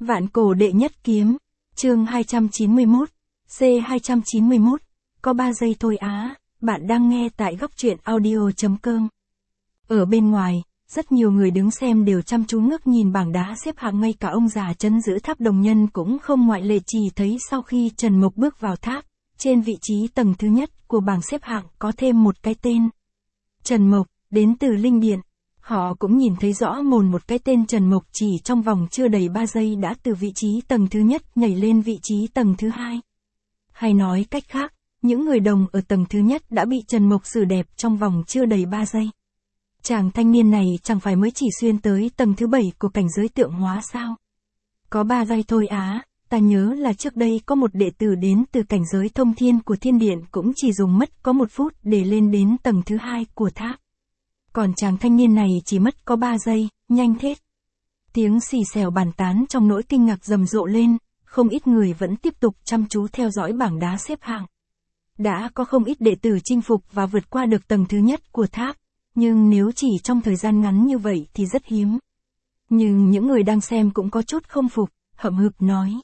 Vạn cổ đệ nhất kiếm, chương 291, C291, có 3 giây thôi á, bạn đang nghe tại góc truyện audio.com. Ở bên ngoài, rất nhiều người đứng xem đều chăm chú ngước nhìn bảng đá xếp hạng, ngay cả ông già trấn giữ tháp Đồng Nhân cũng không ngoại lệ. Chỉ thấy sau khi Trần Mộc bước vào tháp, trên vị trí tầng thứ nhất của bảng xếp hạng có thêm một cái tên. Trần Mộc, đến từ Linh Điện. Họ cũng nhìn thấy rõ mồn một cái tên Trần Mộc chỉ trong vòng chưa đầy 3 giây đã từ vị trí tầng thứ nhất nhảy lên vị trí tầng thứ hai. Hay nói cách khác, những người đồng ở tầng thứ nhất đã bị Trần Mộc xử đẹp trong vòng chưa đầy 3 giây. Chàng thanh niên này chẳng phải mới chỉ xuyên tới tầng thứ 7 của cảnh giới tượng hóa sao? Có 3 giây thôi á, ta nhớ là trước đây có một đệ tử đến từ cảnh giới thông thiên của thiên điện cũng chỉ dùng mất có 1 phút để lên đến tầng thứ 2 của tháp. Còn chàng thanh niên này chỉ mất có 3 giây, nhanh thế. Tiếng xì xèo bàn tán trong nỗi kinh ngạc rầm rộ lên, không ít người vẫn tiếp tục chăm chú theo dõi bảng đá xếp hạng. Đã có không ít đệ tử chinh phục và vượt qua được tầng thứ nhất của tháp, nhưng nếu chỉ trong thời gian ngắn như vậy thì rất hiếm. Nhưng những người đang xem cũng có chút không phục, hậm hực nói.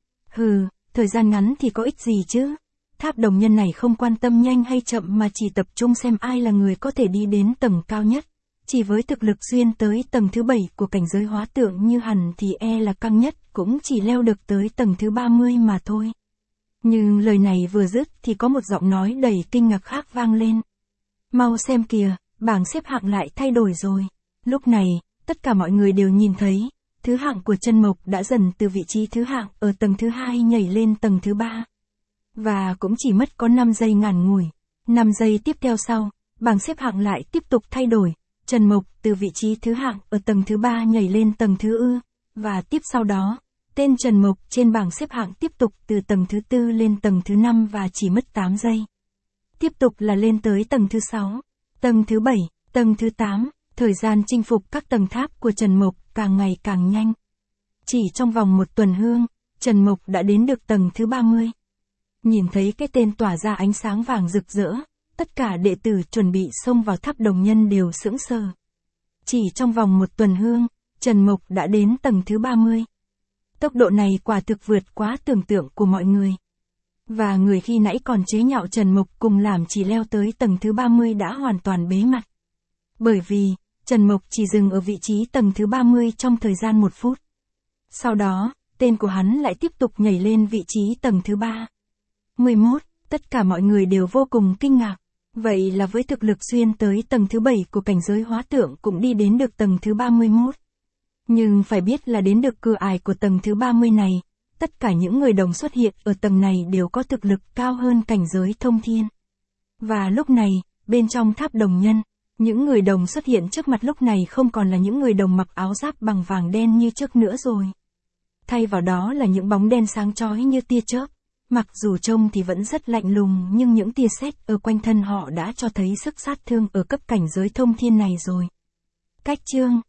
Hừ, thời gian ngắn thì có ích gì chứ? Tháp Đồng Nhân này không quan tâm nhanh hay chậm mà chỉ tập trung xem ai là người có thể đi đến tầng cao nhất. Chỉ với thực lực xuyên tới tầng thứ 7 của cảnh giới hóa tượng như hẳn thì là căng nhất cũng chỉ leo được tới tầng thứ 30 mà thôi. Nhưng lời này vừa dứt thì có một giọng nói đầy kinh ngạc khác vang lên. Mau xem kìa, bảng xếp hạng lại thay đổi rồi. Lúc này, tất cả mọi người đều nhìn thấy, thứ hạng của Trần Mộc đã dần từ vị trí thứ hạng ở tầng thứ 2 nhảy lên tầng thứ 3. Và cũng chỉ mất có 5 giây ngắn ngủi. 5 giây tiếp theo sau, bảng xếp hạng lại tiếp tục thay đổi. Trần Mộc từ vị trí thứ hạng ở tầng thứ 3 nhảy lên tầng thứ và tiếp sau đó, tên Trần Mộc trên bảng xếp hạng tiếp tục từ tầng thứ 4 lên tầng thứ 5 và chỉ mất 8 giây. Tiếp tục là lên tới tầng thứ 6, tầng thứ 7, tầng thứ 8, thời gian chinh phục các tầng tháp của Trần Mộc càng ngày càng nhanh. Chỉ trong vòng 1 tuần hương, Trần Mộc đã đến được tầng thứ 30. Nhìn thấy cái tên tỏa ra ánh sáng vàng rực rỡ, tất cả đệ tử chuẩn bị xông vào tháp Đồng Nhân đều sững sờ. Chỉ trong vòng 1 tuần hương, Trần Mộc đã đến tầng thứ 30. Tốc độ này quả thực vượt quá tưởng tượng của mọi người. Và người khi nãy còn chế nhạo Trần Mộc cùng làm chỉ leo tới tầng thứ 30 đã hoàn toàn bế mặt. Bởi vì, Trần Mộc chỉ dừng ở vị trí tầng thứ 30 trong thời gian 1 phút. Sau đó, tên của hắn lại tiếp tục nhảy lên vị trí tầng thứ 3. 11, tất cả mọi người đều vô cùng kinh ngạc. Vậy là với thực lực xuyên tới tầng thứ 7 của cảnh giới hóa tượng cũng đi đến được tầng thứ 31. Nhưng phải biết là đến được cửa ải của tầng thứ 30 này, tất cả những người đồng xuất hiện ở tầng này đều có thực lực cao hơn cảnh giới thông thiên. Và lúc này, bên trong tháp Đồng Nhân, những người đồng xuất hiện trước mặt lúc này không còn là những người đồng mặc áo giáp bằng vàng đen như trước nữa rồi. Thay vào đó là những bóng đen sáng chói như tia chớp. Mặc dù trông thì vẫn rất lạnh lùng nhưng những tia sét ở quanh thân họ đã cho thấy sức sát thương ở cấp cảnh giới thông thiên này rồi. Cách chương